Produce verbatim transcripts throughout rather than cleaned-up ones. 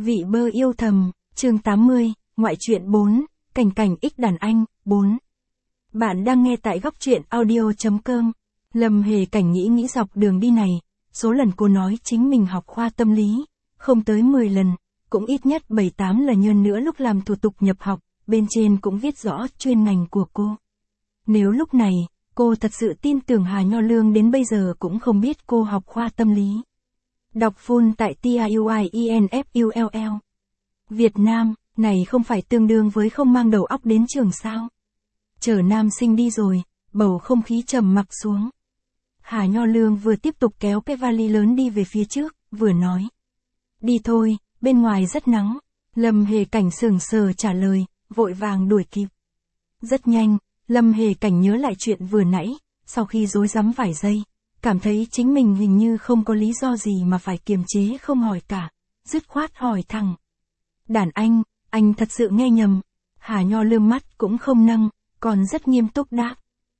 Vị bơ yêu thầm, chương tám mươi, ngoại truyện bốn, cảnh cảnh ích đàn anh, bốn. Bạn đang nghe tại góc truyện audio chấm com. Lâm Hề Cảnh nghĩ nghĩ dọc đường đi này, số lần cô nói chính mình học khoa tâm lý, không tới mười lần, cũng ít nhất bảy tám lần hơn nữa lúc làm thủ tục nhập học, bên trên cũng viết rõ chuyên ngành của cô. Nếu lúc này, cô thật sự tin tưởng Hà Nho Lương đến bây giờ cũng không biết cô học khoa tâm lý. Đọc full tại T I U I E N F U L L. Việt Nam, này không phải tương đương với không mang đầu óc đến trường sao? Chở nam sinh đi rồi, bầu không khí trầm mặc xuống. Hà Nho Lương vừa tiếp tục kéo cái vali lớn đi về phía trước, vừa nói. Đi thôi, bên ngoài rất nắng. Lâm Hề Cảnh sững sờ trả lời, vội vàng đuổi kịp. Rất nhanh, Lâm Hề Cảnh nhớ lại chuyện vừa nãy, sau khi rối rắm vài giây, cảm thấy chính mình hình như không có lý do gì mà phải kiềm chế không hỏi cả, dứt khoát hỏi thẳng. Đàn anh, anh thật sự nghe nhầm. Hà Nho Lương mắt cũng không nâng, còn rất nghiêm túc đáp.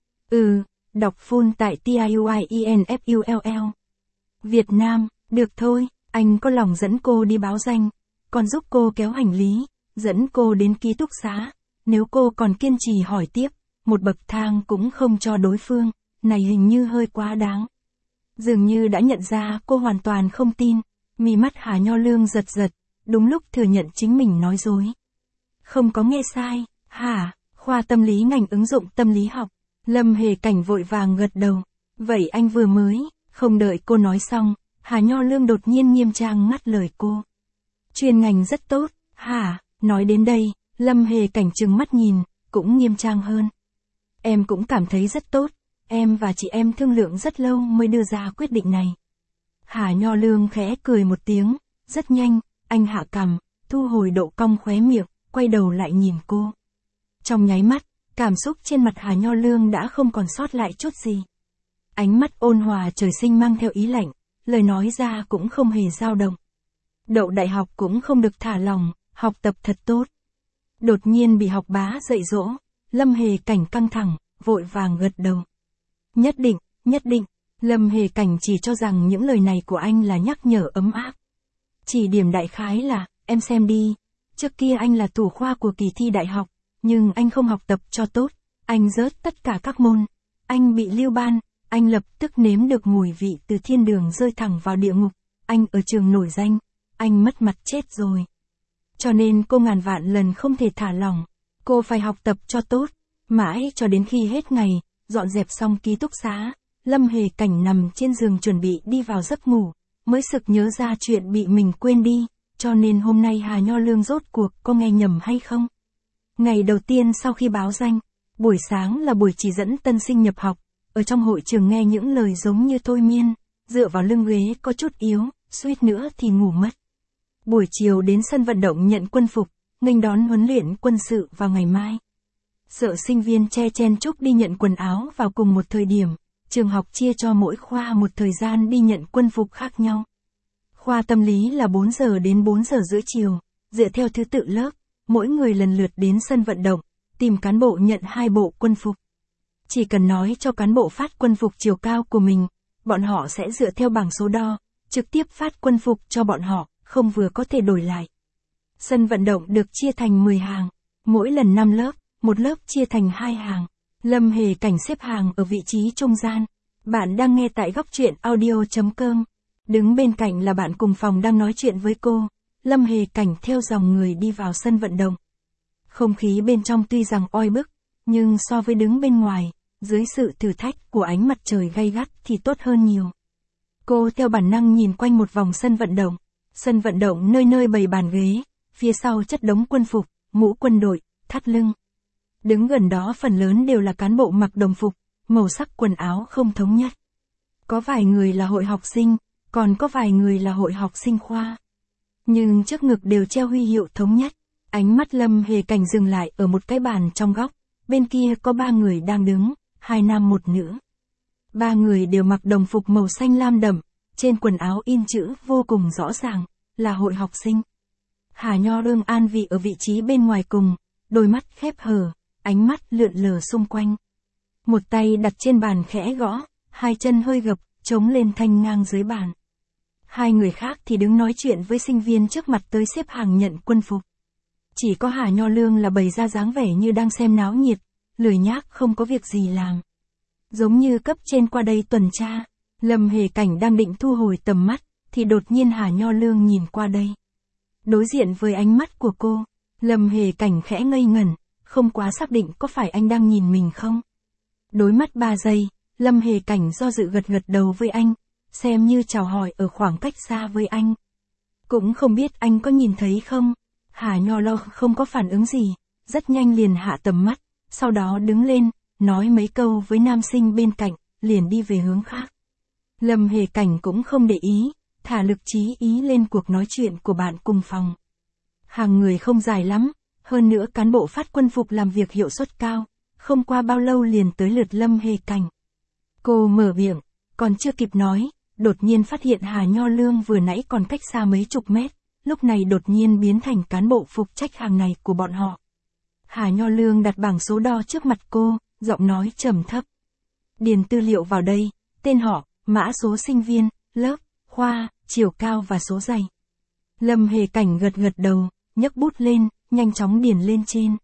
Ừ, đọc full tại T I U I E N F U L L. Việt Nam, được thôi, anh có lòng dẫn cô đi báo danh, còn giúp cô kéo hành lý, dẫn cô đến ký túc xá. Nếu cô còn kiên trì hỏi tiếp, một bậc thang cũng không cho đối phương, này hình như hơi quá đáng. Dường như đã nhận ra cô hoàn toàn không tin, mí mắt Hà Nho Lương giật giật, đúng lúc thừa nhận chính mình nói dối. Không có nghe sai, hả, khoa tâm lý ngành ứng dụng tâm lý học. Lâm Hề Cảnh vội vàng gật đầu. Vậy anh vừa mới, không đợi cô nói xong, Hà Nho Lương đột nhiên nghiêm trang ngắt lời cô. Chuyên ngành rất tốt, hả, nói đến đây, Lâm Hề Cảnh trừng mắt nhìn, cũng nghiêm trang hơn. Em cũng cảm thấy rất tốt, em và chị em thương lượng rất lâu mới đưa ra quyết định này. Hà Nho Lương khẽ cười một tiếng, rất nhanh, anh hạ cằm, thu hồi độ cong khóe miệng, quay đầu lại nhìn cô. Trong nháy mắt, cảm xúc trên mặt Hà Nho Lương đã không còn sót lại chút gì. Ánh mắt ôn hòa trời sinh mang theo ý lạnh, lời nói ra cũng không hề dao động. Đậu đại học cũng không được thả lòng, học tập thật tốt. Đột nhiên bị học bá dạy dỗ, Lâm Hề Cảnh căng thẳng, vội vàng gật đầu. Nhất định, nhất định, Lâm Hề Cảnh chỉ cho rằng những lời này của anh là nhắc nhở ấm áp. Chỉ điểm đại khái là, em xem đi, trước kia anh là thủ khoa của kỳ thi đại học, nhưng anh không học tập cho tốt, anh rớt tất cả các môn, anh bị lưu ban, anh lập tức nếm được mùi vị từ thiên đường rơi thẳng vào địa ngục, anh ở trường nổi danh, anh mất mặt chết rồi. Cho nên cô ngàn vạn lần không thể thả lỏng, cô phải học tập cho tốt, mãi cho đến khi hết ngày, dọn dẹp xong ký túc xá, Lâm Hề Cảnh nằm trên giường chuẩn bị đi vào giấc ngủ, mới sực nhớ ra chuyện bị mình quên đi, cho nên hôm nay Hà Nho Lương rốt cuộc có nghe nhầm hay không? Ngày đầu tiên sau khi báo danh, buổi sáng là buổi chỉ dẫn tân sinh nhập học, ở trong hội trường nghe những lời giống như thôi miên, dựa vào lưng ghế có chút yếu, suýt nữa thì ngủ mất. Buổi chiều đến sân vận động nhận quân phục, nghênh đón huấn luyện quân sự vào ngày mai. Sợ sinh viên che chen chúc đi nhận quần áo vào cùng một thời điểm, trường học chia cho mỗi khoa một thời gian đi nhận quân phục khác nhau. Khoa tâm lý là bốn giờ đến bốn giờ rưỡi chiều, dựa theo thứ tự lớp, mỗi người lần lượt đến sân vận động, tìm cán bộ nhận hai bộ quân phục. Chỉ cần nói cho cán bộ phát quân phục chiều cao của mình, bọn họ sẽ dựa theo bảng số đo, trực tiếp phát quân phục cho bọn họ, không vừa có thể đổi lại. Sân vận động được chia thành mười hàng, mỗi lần năm lớp, một lớp chia thành hai hàng. Lâm Hề Cảnh xếp hàng ở vị trí trung gian. Bạn đang nghe tại góc truyện audio chấm com. Đứng bên cạnh là bạn cùng phòng đang nói chuyện với cô. Lâm Hề Cảnh theo dòng người đi vào sân vận động. Không khí bên trong tuy rằng oi bức, nhưng so với đứng bên ngoài, dưới sự thử thách của ánh mặt trời gay gắt thì tốt hơn nhiều. Cô theo bản năng nhìn quanh một vòng sân vận động. Sân vận động nơi nơi bày bàn ghế, phía sau chất đống quân phục, mũ quân đội, thắt lưng. Đứng gần đó phần lớn đều là cán bộ mặc đồng phục, màu sắc quần áo không thống nhất. Có vài người là hội học sinh, còn có vài người là hội học sinh khoa. Nhưng trước ngực đều treo huy hiệu thống nhất. Ánh mắt Lâm Hề Cảnh dừng lại ở một cái bàn trong góc, bên kia có ba người đang đứng, hai nam một nữ. Ba người đều mặc đồng phục màu xanh lam đậm, trên quần áo in chữ vô cùng rõ ràng, là hội học sinh. Hà Nho Lương an vị ở vị trí bên ngoài cùng, đôi mắt khép hờ, ánh mắt lượn lờ xung quanh. Một tay đặt trên bàn khẽ gõ, hai chân hơi gập, chống lên thanh ngang dưới bàn. Hai người khác thì đứng nói chuyện với sinh viên trước mặt tới xếp hàng nhận quân phục. Chỉ có Hà Nho Lương là bày ra dáng vẻ như đang xem náo nhiệt, lười nhác không có việc gì làm. Giống như cấp trên qua đây tuần tra, Lâm Hề Cảnh đang định thu hồi tầm mắt, thì đột nhiên Hà Nho Lương nhìn qua đây. Đối diện với ánh mắt của cô, Lâm Hề Cảnh khẽ ngây ngẩn, không quá xác định có phải anh đang nhìn mình không. Đối mắt ba giây, Lâm Hề Cảnh do dự gật gật đầu với anh, xem như chào hỏi ở khoảng cách xa với anh. Cũng không biết anh có nhìn thấy không? Hà Nho Lo không có phản ứng gì, rất nhanh liền hạ tầm mắt, sau đó đứng lên, nói mấy câu với nam sinh bên cạnh, liền đi về hướng khác. Lâm Hề Cảnh cũng không để ý, thả lực chí ý lên cuộc nói chuyện của bạn cùng phòng. Hàng người không dài lắm, hơn nữa cán bộ phát quân phục làm việc hiệu suất cao, không qua bao lâu liền tới lượt Lâm Hề Cảnh. Cô mở miệng, còn chưa kịp nói, đột nhiên phát hiện Hà Nho Lương vừa nãy còn cách xa mấy chục mét, lúc này đột nhiên biến thành cán bộ phục trách hàng này của bọn họ. Hà Nho Lương đặt bảng số đo trước mặt cô, giọng nói trầm thấp. Điền tư liệu vào đây, tên họ, mã số sinh viên, lớp, khoa, chiều cao và số giày. Lâm Hề Cảnh gật gật đầu, nhấc bút lên, nhanh chóng điền lên trên.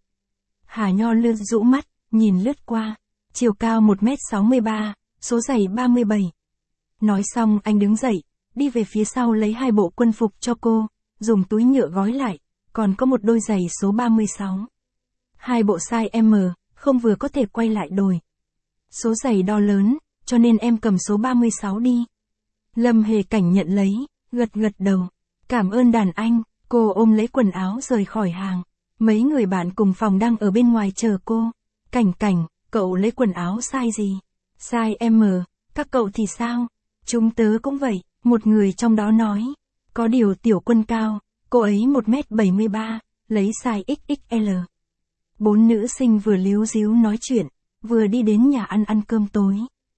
Hà Nho Lương rũ mắt, nhìn lướt qua, chiều cao một mét sáu mươi ba, số giày ba mươi bảy. Nói xong anh đứng dậy, đi về phía sau lấy hai bộ quân phục cho cô, dùng túi nhựa gói lại, còn có một đôi giày số ba mươi sáu. Hai bộ size M, không vừa có thể quay lại đổi. Số giày đo lớn, cho nên em cầm số ba mươi sáu đi. Lâm Hề Cảnh nhận lấy, gật gật đầu. Cảm ơn đàn anh, cô ôm lấy quần áo rời khỏi hàng. Mấy người bạn cùng phòng đang ở bên ngoài chờ cô. Cảnh Cảnh, cậu lấy quần áo size gì? Size M, các cậu thì sao? Chúng tớ cũng vậy, một người trong đó nói. Có điều Tiểu Quân cao, cô ấy một mét bảy mươi ba, lấy size ích ích lờ. Bốn nữ sinh vừa líu díu nói chuyện, vừa đi đến nhà ăn ăn cơm tối.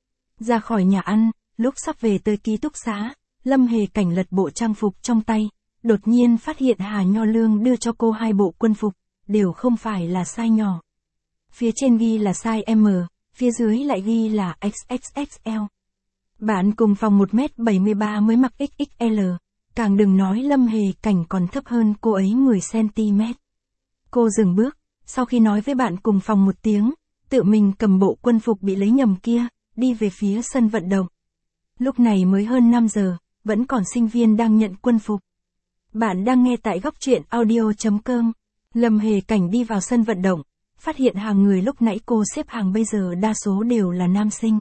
Ra khỏi nhà ăn, lúc sắp về tới ký túc xá, Lâm Hề Cảnh lật bộ trang phục trong tay, đột nhiên phát hiện Hà Nho Lương đưa cho cô hai bộ quân phục, đều không phải là size nhỏ. Phía trên ghi là size M, phía dưới lại ghi là ích ích ích lờ. Bạn cùng phòng một mét bảy mươi ba mới mặc ích ích lờ, càng đừng nói Lâm Hề Cảnh còn thấp hơn cô ấy mười xăng ti mét. Cô dừng bước, sau khi nói với bạn cùng phòng một tiếng, tự mình cầm bộ quân phục bị lấy nhầm kia, đi về phía sân vận động. Lúc này mới hơn năm giờ, vẫn còn sinh viên đang nhận quân phục. Bạn đang nghe tại góc truyện audio chấm com. Lâm Hề Cảnh đi vào sân vận động, phát hiện hàng người lúc nãy cô xếp hàng bây giờ đa số đều là nam sinh.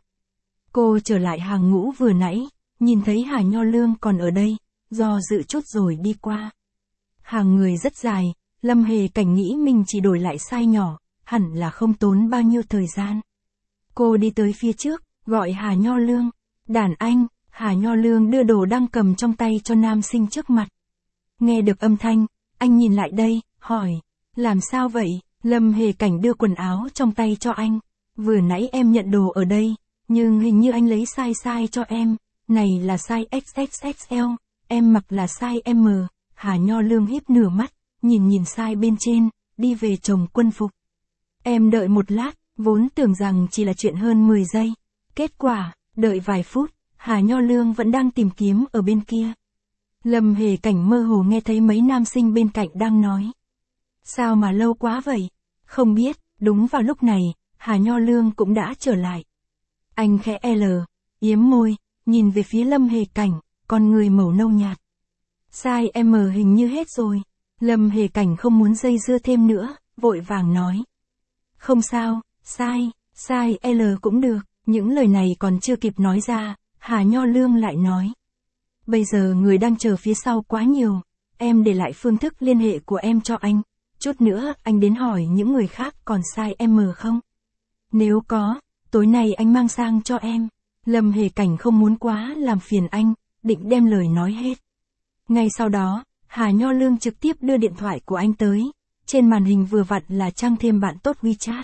Cô trở lại hàng ngũ vừa nãy, nhìn thấy Hà Nho Lương còn ở đây, do dự chút rồi đi qua. Hàng người rất dài, Lâm Hề Cảnh nghĩ mình chỉ đổi lại size nhỏ, hẳn là không tốn bao nhiêu thời gian. Cô đi tới phía trước, gọi Hà Nho Lương. Đàn anh, Hà Nho Lương đưa đồ đang cầm trong tay cho nam sinh trước mặt. Nghe được âm thanh, anh nhìn lại đây, hỏi, làm sao vậy? Lâm Hề Cảnh đưa quần áo trong tay cho anh. Vừa nãy em nhận đồ ở đây, nhưng hình như anh lấy size size cho em, này là size ích ích ích lờ, em mặc là size M. Hà Nho Lương híp nửa mắt, nhìn nhìn size bên trên, đi về chồng quân phục. Em đợi một lát, vốn tưởng rằng chỉ là chuyện hơn mười giây. Kết quả, đợi vài phút, Hà Nho Lương vẫn đang tìm kiếm ở bên kia. Lâm Hề Cảnh mơ hồ nghe thấy mấy nam sinh bên cạnh đang nói. Sao mà lâu quá vậy? Không biết, đúng vào lúc này, Hà Nho Lương cũng đã trở lại. Anh khẽ L, yếm môi, nhìn về phía Lâm Hề Cảnh, con người màu nâu nhạt. Size M hình như hết rồi. Lâm Hề Cảnh không muốn dây dưa thêm nữa, vội vàng nói. Không sao, size, size L cũng được. Những lời này còn chưa kịp nói ra, Hà Nho Lương lại nói. Bây giờ người đang chờ phía sau quá nhiều, em để lại phương thức liên hệ của em cho anh. Chút nữa anh đến hỏi những người khác còn size M không? Nếu có, tối nay anh mang sang cho em. Lâm Hề Cảnh không muốn quá làm phiền anh, định đem lời nói hết. Ngay sau đó, Hà Nho Lương trực tiếp đưa điện thoại của anh tới. Trên màn hình vừa vặn là trang thêm bạn tốt WeChat.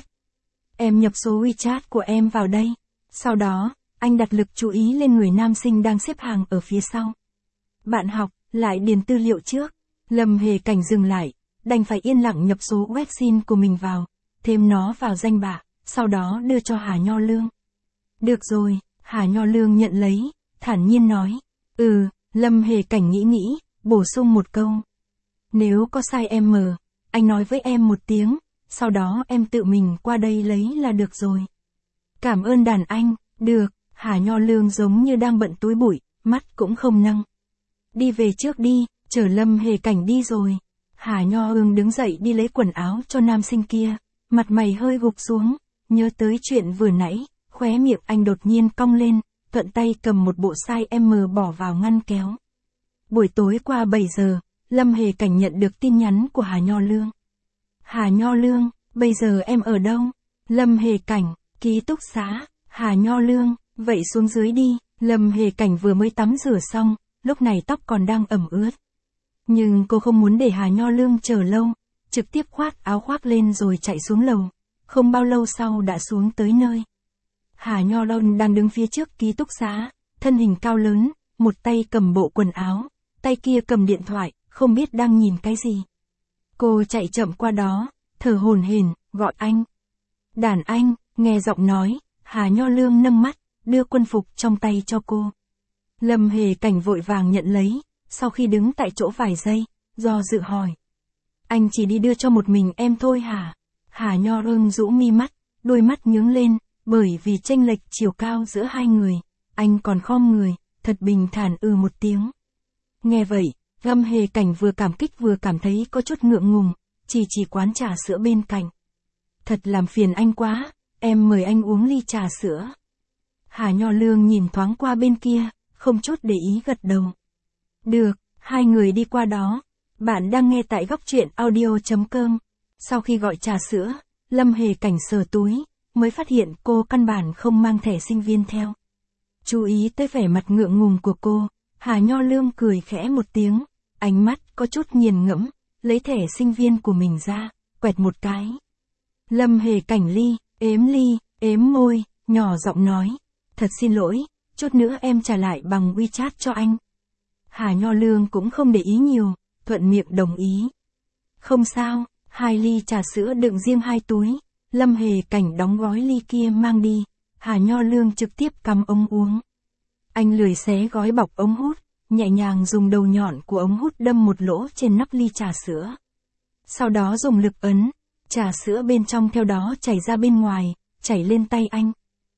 Em nhập số WeChat của em vào đây. Sau đó, anh đặt lực chú ý lên người nam sinh đang xếp hàng ở phía sau. Bạn học, lại điền tư liệu trước. Lâm Hề Cảnh dừng lại, đành phải yên lặng nhập số vaccine của mình vào, thêm nó vào danh bạ, sau đó đưa cho Hà Nho Lương. Được rồi, Hà Nho Lương nhận lấy, thản nhiên nói. Ừ, Lâm Hề Cảnh nghĩ nghĩ, bổ sung một câu. Nếu có sai em mờ, anh nói với em một tiếng, sau đó em tự mình qua đây lấy là được rồi. Cảm ơn đàn anh, được, Hà Nho Lương giống như đang bận túi bụi, mắt cũng không nâng. Đi về trước đi, chờ Lâm Hề Cảnh đi rồi. Hà Nho Ương đứng dậy đi lấy quần áo cho nam sinh kia, mặt mày hơi gục xuống, nhớ tới chuyện vừa nãy, khóe miệng anh đột nhiên cong lên, thuận tay cầm một bộ size em bỏ vào ngăn kéo. Buổi tối qua bảy giờ, Lâm Hề Cảnh nhận được tin nhắn của Hà Nho Lương. Hà Nho Lương, bây giờ em ở đâu? Lâm Hề Cảnh, ký túc xá. Hà Nho Lương, vậy xuống dưới đi. Lâm Hề Cảnh vừa mới tắm rửa xong, lúc này tóc còn đang ẩm ướt. Nhưng cô không muốn để Hà Nho Lương chờ lâu, trực tiếp khoác áo khoác lên rồi chạy xuống lầu. Không bao lâu sau đã xuống tới nơi. Hà Nho Lương đang đứng phía trước ký túc xá, thân hình cao lớn, một tay cầm bộ quần áo, tay kia cầm điện thoại, không biết đang nhìn cái gì. Cô chạy chậm qua đó, thở hổn hển, gọi anh. Đàn anh, nghe giọng nói, Hà Nho Lương nâng mắt, đưa quân phục trong tay cho cô. Lâm Hề Cảnh vội vàng nhận lấy, sau khi đứng tại chỗ vài giây, do dự hỏi. Anh chỉ đi đưa cho một mình em thôi hả? Hà Nho Lương rũ mi mắt, đôi mắt nhướng lên, bởi vì chênh lệch chiều cao giữa hai người, anh còn khom người, thật bình thản ừ một tiếng. Nghe vậy, Lâm Hề Cảnh vừa cảm kích vừa cảm thấy có chút ngượng ngùng, chỉ chỉ quán trà sữa bên cạnh. Thật làm phiền anh quá, em mời anh uống ly trà sữa. Hà Nho Lương nhìn thoáng qua bên kia, không chút để ý gật đầu. Được, hai người đi qua đó. Bạn đang nghe tại góc truyện audio chấm com. Sau khi gọi trà sữa, Lâm Hề Cảnh sờ túi, mới phát hiện cô căn bản không mang thẻ sinh viên theo. Chú ý tới vẻ mặt ngượng ngùng của cô, Hà Nho Lương cười khẽ một tiếng, ánh mắt có chút nghiền ngẫm, lấy thẻ sinh viên của mình ra, quẹt một cái. Lâm Hề Cảnh ly, ếm ly, ếm môi, nhỏ giọng nói, thật xin lỗi, chút nữa em trả lại bằng WeChat cho anh. Hà Nho Lương cũng không để ý nhiều, thuận miệng đồng ý. Không sao, hai ly trà sữa đựng riêng hai túi, Lâm Hề Cảnh đóng gói ly kia mang đi, Hà Nho Lương trực tiếp cắm ống uống. Anh lười xé gói bọc ống hút, nhẹ nhàng dùng đầu nhọn của ống hút đâm một lỗ trên nắp ly trà sữa. Sau đó dùng lực ấn, trà sữa bên trong theo đó chảy ra bên ngoài, chảy lên tay anh.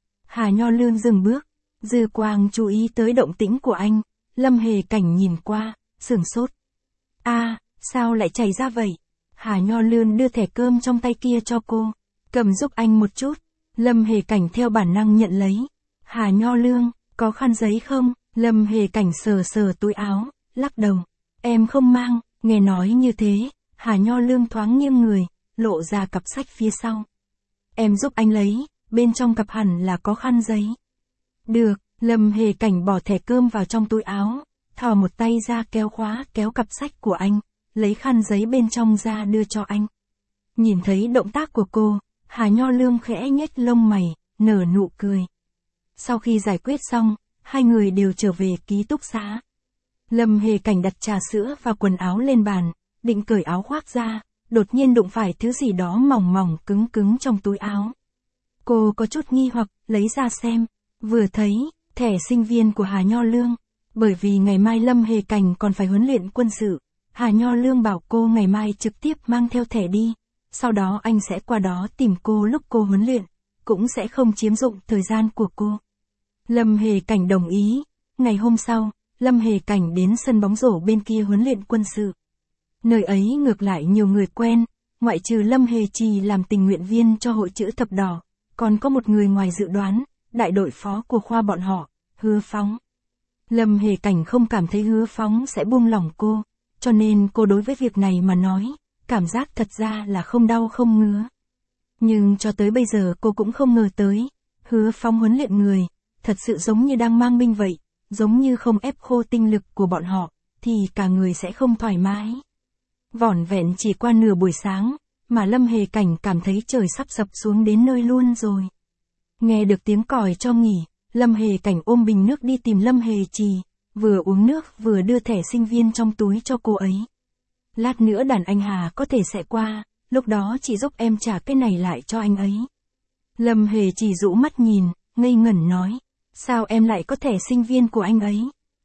Hà Nho Lương dừng bước, dư quang chú ý tới động tĩnh của anh, Lâm Hề Cảnh nhìn qua, sửng sốt. A, à, sao lại chảy ra vậy? Hà Nho Lương đưa thẻ cơm trong tay kia cho cô, cầm giúp anh một chút. Lâm Hề Cảnh theo bản năng nhận lấy. Hà Nho Lương, có khăn giấy không? Lâm Hề Cảnh sờ sờ túi áo, lắc đầu. Em không mang. Nghe nói như thế, Hà Nho Lương thoáng nghiêng người, lộ ra cặp sách phía sau. Em giúp anh lấy, bên trong cặp hẳn là có khăn giấy. Được, Lâm Hề Cảnh bỏ thẻ cơm vào trong túi áo, thò một tay ra kéo khóa kéo cặp sách của anh, lấy khăn giấy bên trong ra đưa cho anh. Nhìn thấy động tác của cô, Hà Nho Lương khẽ nhếch lông mày, nở nụ cười. Sau khi giải quyết xong, hai người đều trở về ký túc xá. Lâm Hề Cảnh đặt trà sữa và quần áo lên bàn, định cởi áo khoác ra, đột nhiên đụng phải thứ gì đó mỏng mỏng cứng cứng trong túi áo. Cô có chút nghi hoặc, lấy ra xem, vừa thấy, thẻ sinh viên của Hà Nho Lương. Bởi vì ngày mai Lâm Hề Cảnh còn phải huấn luyện quân sự, Hà Nho Lương bảo cô ngày mai trực tiếp mang theo thẻ đi, sau đó anh sẽ qua đó tìm cô lúc cô huấn luyện, cũng sẽ không chiếm dụng thời gian của cô. Lâm Hề Cảnh đồng ý. Ngày hôm sau, Lâm Hề Cảnh đến sân bóng rổ bên kia huấn luyện quân sự. Nơi ấy ngược lại nhiều người quen, ngoại trừ Lâm Hề Trì làm tình nguyện viên cho hội chữ thập đỏ, còn có một người ngoài dự đoán, đại đội phó của khoa bọn họ, Hứa Phóng. Lâm Hề Cảnh không cảm thấy Hứa Phóng sẽ buông lỏng cô, cho nên cô đối với việc này mà nói, cảm giác thật ra là không đau không ngứa. Nhưng cho tới bây giờ cô cũng không ngờ tới, Hứa Phóng huấn luyện người, thật sự giống như đang mang binh vậy, giống như không ép khô tinh lực của bọn họ, thì cả người sẽ không thoải mái. Vỏn vẹn chỉ qua nửa buổi sáng, mà Lâm Hề Cảnh cảm thấy trời sắp sập xuống đến nơi luôn rồi. Nghe được tiếng còi cho nghỉ, Lâm Hề Cảnh ôm bình nước đi tìm Lâm Hề Trì, vừa uống nước vừa đưa thẻ sinh viên trong túi cho cô ấy. Lát nữa đàn anh Hà có thể sẽ qua, lúc đó chị giúp em trả cái này lại cho anh ấy. Lâm Hề Trì rũ mắt nhìn, ngây ngẩn nói, sao em lại có thẻ sinh viên của anh ấy?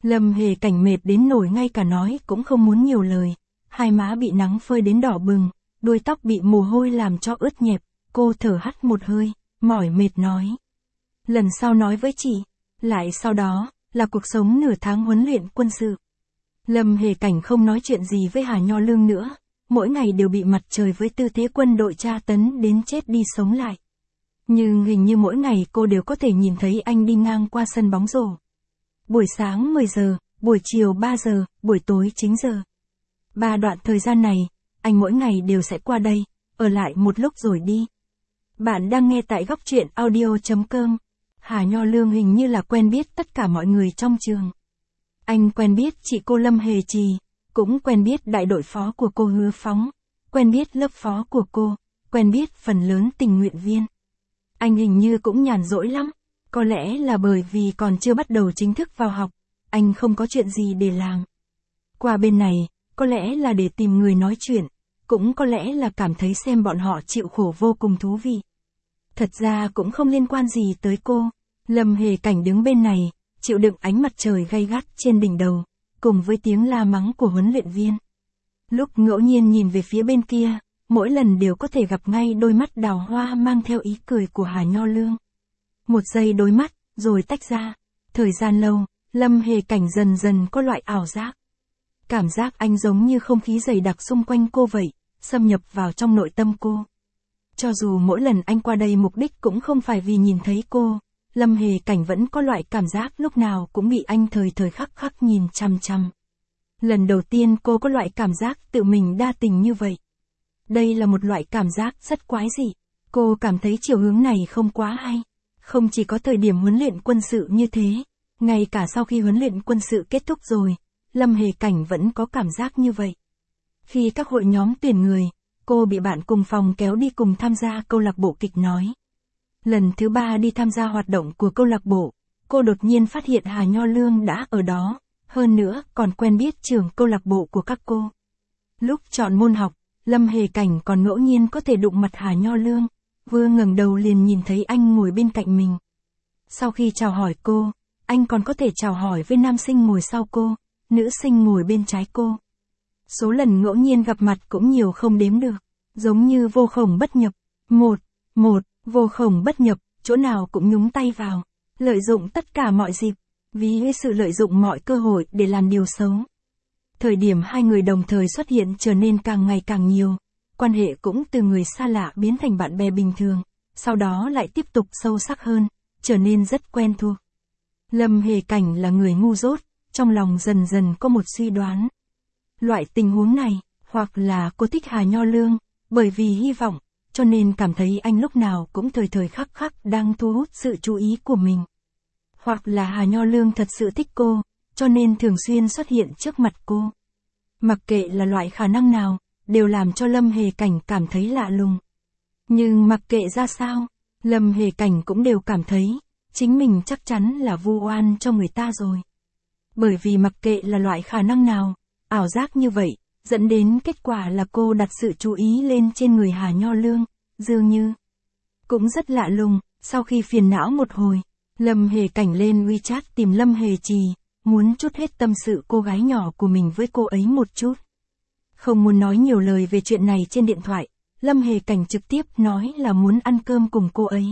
Lâm Hề Cảnh mệt đến nổi ngay cả nói cũng không muốn nhiều lời, hai má bị nắng phơi đến đỏ bừng, đuôi tóc bị mồ hôi làm cho ướt nhẹp, cô thở hắt một hơi, mỏi mệt nói. Lần sau nói với chị, lại sau đó, là cuộc sống nửa tháng huấn luyện quân sự. Lâm Hề Cảnh không nói chuyện gì với Hà Nho Lương nữa, mỗi ngày đều bị mặt trời với tư thế quân đội tra tấn đến chết đi sống lại. Nhưng hình như mỗi ngày cô đều có thể nhìn thấy anh đi ngang qua sân bóng rổ. Buổi sáng mười giờ, buổi chiều ba giờ, buổi tối chín giờ. Ba đoạn thời gian này, anh mỗi ngày đều sẽ qua đây, ở lại một lúc rồi đi. Bạn đang nghe tại góc truyện audio chấm com. Hà Nho Lương hình như là quen biết tất cả mọi người trong trường. Anh quen biết chị cô Lâm Hề Trì, cũng quen biết đại đội phó của cô Hứa Phóng, quen biết lớp phó của cô, quen biết phần lớn tình nguyện viên. Anh hình như cũng nhàn rỗi lắm, có lẽ là bởi vì còn chưa bắt đầu chính thức vào học, anh không có chuyện gì để làm. Qua bên này, có lẽ là để tìm người nói chuyện, cũng có lẽ là cảm thấy xem bọn họ chịu khổ vô cùng thú vị. Thật ra cũng không liên quan gì tới cô, Lâm Hề Cảnh đứng bên này, chịu đựng ánh mặt trời gay gắt trên đỉnh đầu, cùng với tiếng la mắng của huấn luyện viên. Lúc ngẫu nhiên nhìn về phía bên kia, mỗi lần đều có thể gặp ngay đôi mắt đào hoa mang theo ý cười của Hà Nho Lương. Một giây đối mắt, rồi tách ra. Thời gian lâu, Lâm Hề Cảnh dần dần có loại ảo giác. Cảm giác anh giống như không khí dày đặc xung quanh cô vậy, xâm nhập vào trong nội tâm cô. Cho dù mỗi lần anh qua đây mục đích cũng không phải vì nhìn thấy cô, Lâm Hề Cảnh vẫn có loại cảm giác lúc nào cũng bị anh thời thời khắc khắc nhìn chằm chằm. Lần đầu tiên cô có loại cảm giác tự mình đa tình như vậy. Đây là một loại cảm giác rất quái dị. Cô cảm thấy chiều hướng này không quá hay. Không chỉ có thời điểm huấn luyện quân sự như thế, ngay cả sau khi huấn luyện quân sự kết thúc rồi, Lâm Hề Cảnh vẫn có cảm giác như vậy. Khi các hội nhóm tuyển người, cô bị bạn cùng phòng kéo đi cùng tham gia câu lạc bộ kịch nói. Lần thứ ba đi tham gia hoạt động của câu lạc bộ, cô đột nhiên phát hiện Hà Nho Lương đã ở đó, hơn nữa còn quen biết trưởng câu lạc bộ của các cô. Lúc chọn môn học, Lâm Hề Cảnh còn ngẫu nhiên có thể đụng mặt Hà Nho Lương, vừa ngẩng đầu liền nhìn thấy anh ngồi bên cạnh mình. Sau khi chào hỏi cô, anh còn có thể chào hỏi với nam sinh ngồi sau cô, nữ sinh ngồi bên trái cô. Số lần ngẫu nhiên gặp mặt cũng nhiều không đếm được, giống như vô khổng bất nhập. Một, một, vô khổng bất nhập, chỗ nào cũng nhúng tay vào, lợi dụng tất cả mọi dịp, vì sự lợi dụng mọi cơ hội để làm điều xấu. Thời điểm hai người đồng thời xuất hiện trở nên càng ngày càng nhiều, quan hệ cũng từ người xa lạ biến thành bạn bè bình thường, sau đó lại tiếp tục sâu sắc hơn, trở nên rất quen thuộc. Lâm Hề Cảnh là người ngu dốt, trong lòng dần dần có một suy đoán. Loại tình huống này, hoặc là cô thích Hà Nho Lương, bởi vì hy vọng, cho nên cảm thấy anh lúc nào cũng thời thời khắc khắc đang thu hút sự chú ý của mình. Hoặc là Hà Nho Lương thật sự thích cô, cho nên thường xuyên xuất hiện trước mặt cô. Mặc kệ là loại khả năng nào, đều làm cho Lâm Hề Cảnh cảm thấy lạ lùng. Nhưng mặc kệ ra sao, Lâm Hề Cảnh cũng đều cảm thấy, chính mình chắc chắn là vu oan cho người ta rồi. Bởi vì mặc kệ là loại khả năng nào, ảo giác như vậy, dẫn đến kết quả là cô đặt sự chú ý lên trên người Hà Nho Lương, dường như. Cũng rất lạ lùng, sau khi phiền não một hồi, Lâm Hề Cảnh lên WeChat tìm Lâm Hề Trì, muốn trút hết tâm sự cô gái nhỏ của mình với cô ấy một chút. Không muốn nói nhiều lời về chuyện này trên điện thoại, Lâm Hề Cảnh trực tiếp nói là muốn ăn cơm cùng cô ấy.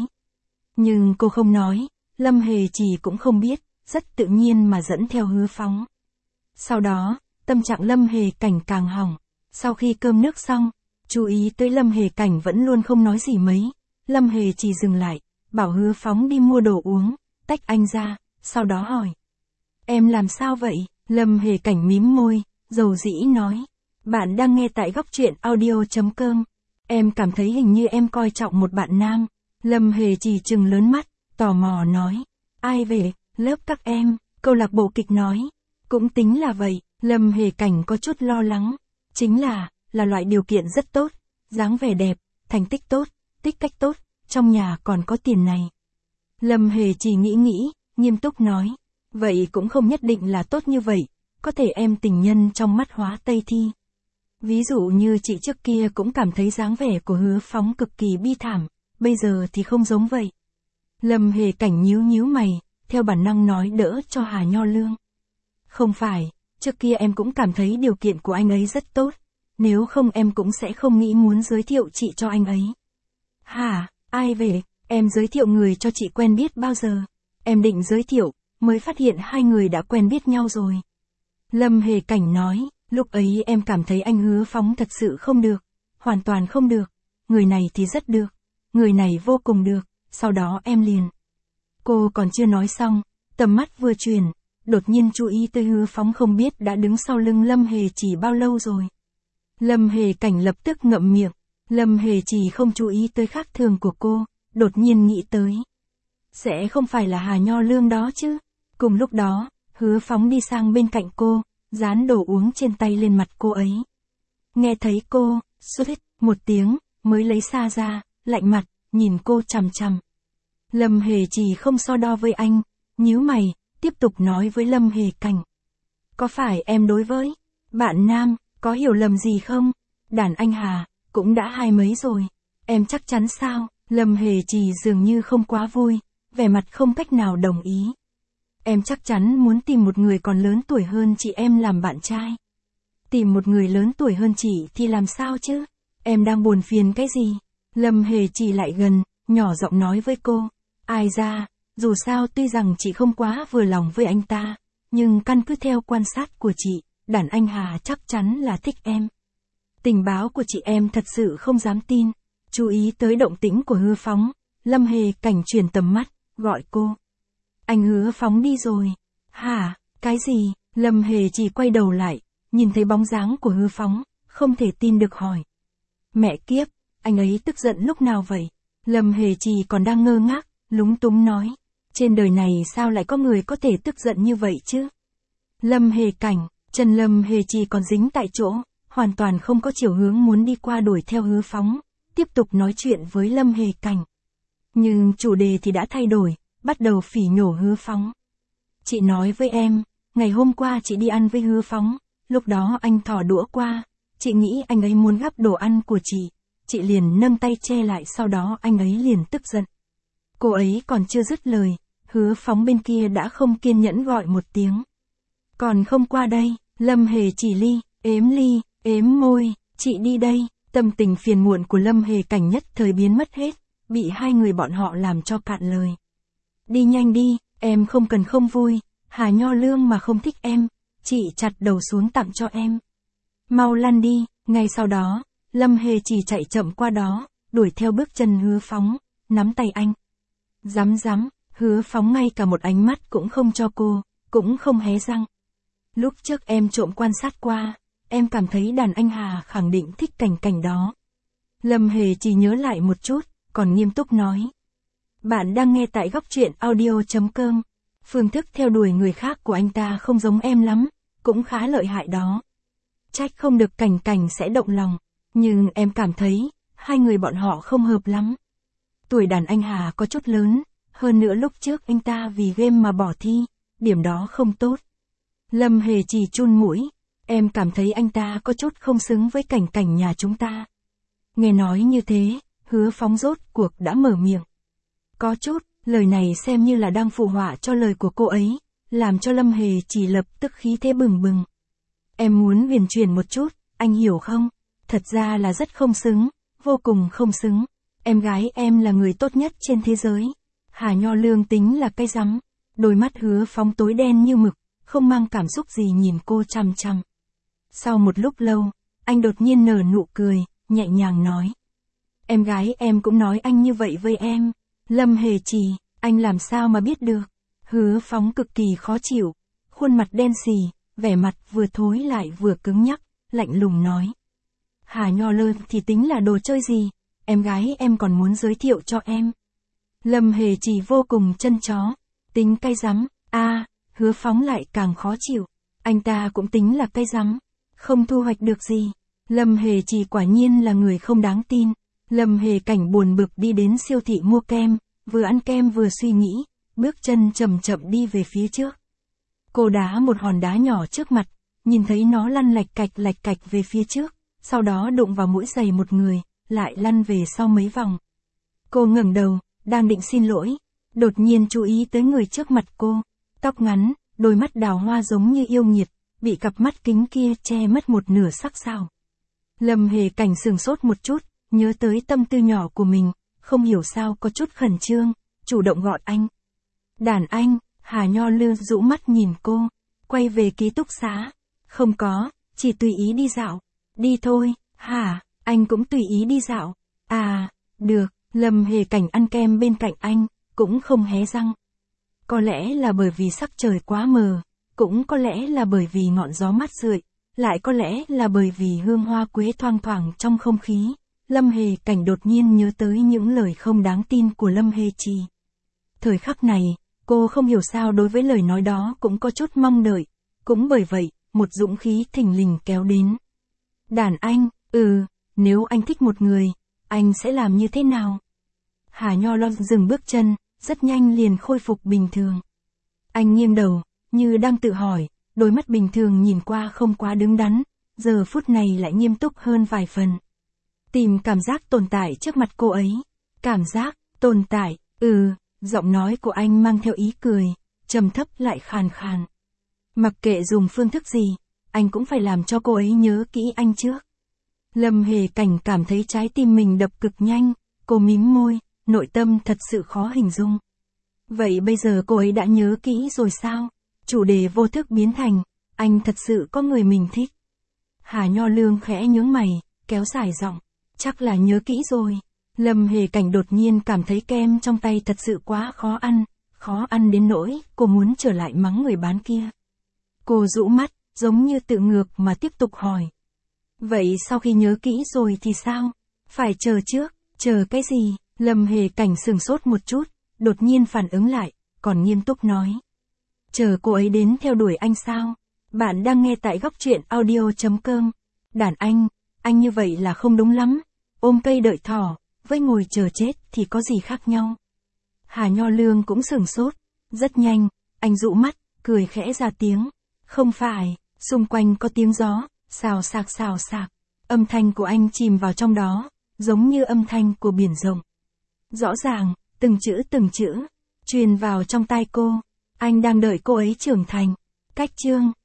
Nhưng cô không nói, Lâm Hề Trì cũng không biết, rất tự nhiên mà dẫn theo Hứa Phóng. Sau đó, tâm trạng Lâm Hề Cảnh càng hỏng. Sau khi cơm nước xong, chú ý tới Lâm Hề Cảnh vẫn luôn không nói gì mấy. Lâm Hề Trì dừng lại, bảo Hứa Phóng đi mua đồ uống, tách anh ra, sau đó hỏi. Em làm sao vậy? Lâm Hề Cảnh mím môi, dầu dĩ nói. Bạn đang nghe tại góc truyện audio chấm com. Em cảm thấy hình như em coi trọng một bạn nam. Lâm Hề Trì trừng lớn mắt, tò mò nói. Ai về? Lớp các em, câu lạc bộ kịch nói. Cũng tính là vậy, Lâm Hề Cảnh có chút lo lắng. Chính là, là loại điều kiện rất tốt, dáng vẻ đẹp, thành tích tốt, tích cách tốt, trong nhà còn có tiền này. Lâm Hề Trì nghĩ nghĩ, nghiêm túc nói. Vậy cũng không nhất định là tốt như vậy, có thể em tình nhân trong mắt Hóa Tây Thi. Ví dụ như chị trước kia cũng cảm thấy dáng vẻ của Hứa Phóng cực kỳ bi thảm, bây giờ thì không giống vậy. Lâm Hề Cảnh nhíu nhíu mày, theo bản năng nói đỡ cho Hà Nho Lương. Không phải, trước kia em cũng cảm thấy điều kiện của anh ấy rất tốt. Nếu không em cũng sẽ không nghĩ muốn giới thiệu chị cho anh ấy. Hả, ai về, em giới thiệu người cho chị quen biết bao giờ? Em định giới thiệu, mới phát hiện hai người đã quen biết nhau rồi. Lâm Hề Cảnh nói, lúc ấy em cảm thấy anh Hứa Phóng thật sự không được, hoàn toàn không được, người này thì rất được, người này vô cùng được, sau đó em liền. Cô còn chưa nói xong, tầm mắt vừa chuyển, đột nhiên chú ý tới Hứa Phóng không biết đã đứng sau lưng Lâm Hề Chỉ bao lâu rồi. Lâm Hề Cảnh lập tức ngậm miệng, Lâm Hề Chỉ không chú ý tới khác thường của cô, đột nhiên nghĩ tới. Sẽ không phải là Hà Nho Lương đó chứ? Cùng lúc đó, Hứa Phóng đi sang bên cạnh cô, dán đồ uống trên tay lên mặt cô ấy. Nghe thấy cô, suýt một tiếng, mới lấy xa ra, lạnh mặt, nhìn cô chằm chằm. Lâm Hề Chỉ không so đo với anh, nhíu mày, tiếp tục nói với Lâm Hề Cảnh. Có phải em đối với bạn nam, có hiểu lầm gì không? Đàn anh Hà, cũng đã hai mấy rồi. Em chắc chắn sao? Lâm Hề Chỉ dường như không quá vui, vẻ mặt không cách nào đồng ý. Em chắc chắn muốn tìm một người còn lớn tuổi hơn chị em làm bạn trai. Tìm một người lớn tuổi hơn chị thì làm sao chứ? Em đang buồn phiền cái gì? Lâm Hề Chỉ lại gần, nhỏ giọng nói với cô. Ai ra, dù sao tuy rằng chị không quá vừa lòng với anh ta, nhưng căn cứ theo quan sát của chị, đàn anh Hà chắc chắn là thích em. Tình báo của chị em thật sự không dám tin. Chú ý tới động tĩnh của Hứa Phóng, Lâm Hề Cảnh chuyển tầm mắt, gọi cô. Anh Hứa Phóng đi rồi. Hả, cái gì? Lâm Hề Chỉ quay đầu lại, nhìn thấy bóng dáng của Hứa Phóng, không thể tin được hỏi. Mẹ kiếp, anh ấy tức giận lúc nào vậy? Lâm Hề Chỉ còn đang ngơ ngác, lúng túng nói. Trên đời này sao lại có người có thể tức giận như vậy chứ? Lâm Hề Cảnh, chân Lâm Hề Chỉ còn dính tại chỗ, hoàn toàn không có chiều hướng muốn đi qua đuổi theo Hứa Phóng, tiếp tục nói chuyện với Lâm Hề Cảnh. Nhưng chủ đề thì đã thay đổi, bắt đầu phỉ nhổ Hứa Phóng. Chị nói với em, ngày hôm qua chị đi ăn với Hứa Phóng, lúc đó anh thò đũa qua, chị nghĩ anh ấy muốn gắp đồ ăn của chị, chị liền nâng tay che lại, sau đó anh ấy liền tức giận. Cô ấy còn chưa dứt lời, Hứa Phóng bên kia đã không kiên nhẫn gọi một tiếng. Còn không qua đây, Lâm Hề Chỉ ly, ếm ly, ếm môi, chị đi đây. Tâm tình phiền muộn của Lâm Hề Cảnh nhất thời biến mất hết, bị hai người bọn họ làm cho cạn lời. Đi nhanh đi, em không cần không vui, Hà Nho Lương mà không thích em, chị chặt đầu xuống tặng cho em. Mau lăn đi, ngay sau đó, Lâm Hề Chỉ chạy chậm qua đó, đuổi theo bước chân Hứa Phóng, nắm tay anh. Rắm rắm, Hứa Phóng ngay cả một ánh mắt cũng không cho cô, cũng không hé răng. Lúc trước em trộm quan sát qua, em cảm thấy đàn anh Hà khẳng định thích Cảnh Cảnh đó. Lâm Hề Chỉ nhớ lại một chút, còn nghiêm túc nói. Bạn đang nghe tại góc truyện audio chấm com. Phương thức theo đuổi người khác của anh ta không giống em lắm, cũng khá lợi hại đó. Trách không được Cảnh Cảnh sẽ động lòng, nhưng em cảm thấy, hai người bọn họ không hợp lắm. Tuổi đàn anh Hà có chút lớn, hơn nữa lúc trước anh ta vì game mà bỏ thi, điểm đó không tốt. Lâm Hề Chỉ chun mũi. Em cảm thấy anh ta có chút không xứng với Cảnh Cảnh nhà chúng ta. Nghe nói như thế, Hứa Phóng rốt cuộc đã mở miệng. Có chút, lời này xem như là đang phụ họa cho lời của cô ấy, làm cho Lâm Hề Chỉ lập tức khí thế bừng bừng. Em muốn huyền chuyển một chút, anh hiểu không? Thật ra là rất không xứng, vô cùng không xứng. Em gái em là người tốt nhất trên thế giới. Hà Nho Lương tính là cái rắm. Đôi mắt Hứa Phóng tối đen như mực, không mang cảm xúc gì nhìn cô chằm chằm. Sau một lúc lâu, anh đột nhiên nở nụ cười, nhẹ nhàng nói. Em gái em cũng nói anh như vậy với em. Lâm Hề Chỉ, anh làm sao mà biết được? Hứa Phóng cực kỳ khó chịu, khuôn mặt đen xì, vẻ mặt vừa thối lại vừa cứng nhắc, lạnh lùng nói. Hà Nho Lương thì tính là đồ chơi gì, em gái em còn muốn giới thiệu cho em. Lâm Hề Chỉ vô cùng chân chó, tính cay rắm, a à, Hứa Phóng lại càng khó chịu, anh ta cũng tính là cay rắm, không thu hoạch được gì. Lâm Hề Chỉ quả nhiên là người không đáng tin. Lâm Hề Cảnh buồn bực đi đến siêu thị mua kem, vừa ăn kem vừa suy nghĩ, bước chân chậm chậm đi về phía trước. Cô đá một hòn đá nhỏ trước mặt, nhìn thấy nó lăn lạch cạch lạch cạch về phía trước, sau đó đụng vào mũi giày một người, lại lăn về sau mấy vòng. Cô ngẩng đầu, đang định xin lỗi, đột nhiên chú ý tới người trước mặt cô, tóc ngắn, đôi mắt đào hoa giống như yêu nghiệt, bị cặp mắt kính kia che mất một nửa sắc sao. Lâm Hề Cảnh sừng sốt một chút, nhớ tới tâm tư nhỏ của mình, không hiểu sao có chút khẩn trương, chủ động gọi anh. Đàn anh, Hà Nho Lương rũ mắt nhìn cô, quay về ký túc xá. Không có, chỉ tùy ý đi dạo. Đi thôi, hả, anh cũng tùy ý đi dạo. À, được, Lâm Hề Cảnh ăn kem bên cạnh anh, cũng không hé răng. Có lẽ là bởi vì sắc trời quá mờ, cũng có lẽ là bởi vì ngọn gió mát rượi, lại có lẽ là bởi vì hương hoa quế thoang thoảng trong không khí. Lâm Hề Cảnh đột nhiên nhớ tới những lời không đáng tin của Lâm Hề Trì. Thời khắc này, cô không hiểu sao đối với lời nói đó cũng có chút mong đợi, cũng bởi vậy, một dũng khí thình lình kéo đến. Đàn anh, ừ, nếu anh thích một người, anh sẽ làm như thế nào? Hà Nho Lo dừng bước chân, rất nhanh liền khôi phục bình thường. Anh nghiêng đầu, như đang tự hỏi, đôi mắt bình thường nhìn qua không quá đứng đắn, giờ phút này lại nghiêm túc hơn vài phần. Tìm cảm giác tồn tại trước mặt cô ấy. Cảm giác, tồn tại, ừ, giọng nói của anh mang theo ý cười, trầm thấp lại khàn khàn. Mặc kệ dùng phương thức gì, anh cũng phải làm cho cô ấy nhớ kỹ anh trước. Lâm Hề Cảnh cảm thấy trái tim mình đập cực nhanh, cô mím môi, nội tâm thật sự khó hình dung. Vậy bây giờ cô ấy đã nhớ kỹ rồi sao? Chủ đề vô thức biến thành, anh thật sự có người mình thích. Hà Nho Lương khẽ nhướng mày, kéo dài giọng, chắc là nhớ kỹ rồi. Lâm Hề Cảnh đột nhiên cảm thấy kem trong tay thật sự quá khó ăn, khó ăn đến nỗi cô muốn trở lại mắng người bán kia. Cô rũ mắt, giống như tự ngược mà tiếp tục hỏi. Vậy sau khi nhớ kỹ rồi thì sao? Phải chờ trước, chờ cái gì? Lâm Hề Cảnh sừng sốt một chút, đột nhiên phản ứng lại, còn nghiêm túc nói. Chờ cô ấy đến theo đuổi anh sao? Bạn đang nghe tại góc truyện audio chấm com. Đàn anh, anh như vậy là không đúng lắm. Ôm cây đợi thỏ, với ngồi chờ chết thì có gì khác nhau? Hà Nho Lương cũng sừng sốt. Rất nhanh, anh dụ mắt, cười khẽ ra tiếng. Không phải, xung quanh có tiếng gió, xào xạc xào xạc. Âm thanh của anh chìm vào trong đó, giống như âm thanh của biển rộng. Rõ ràng, từng chữ từng chữ, truyền vào trong tai cô. Anh đang đợi cô ấy trưởng thành. Cách chương.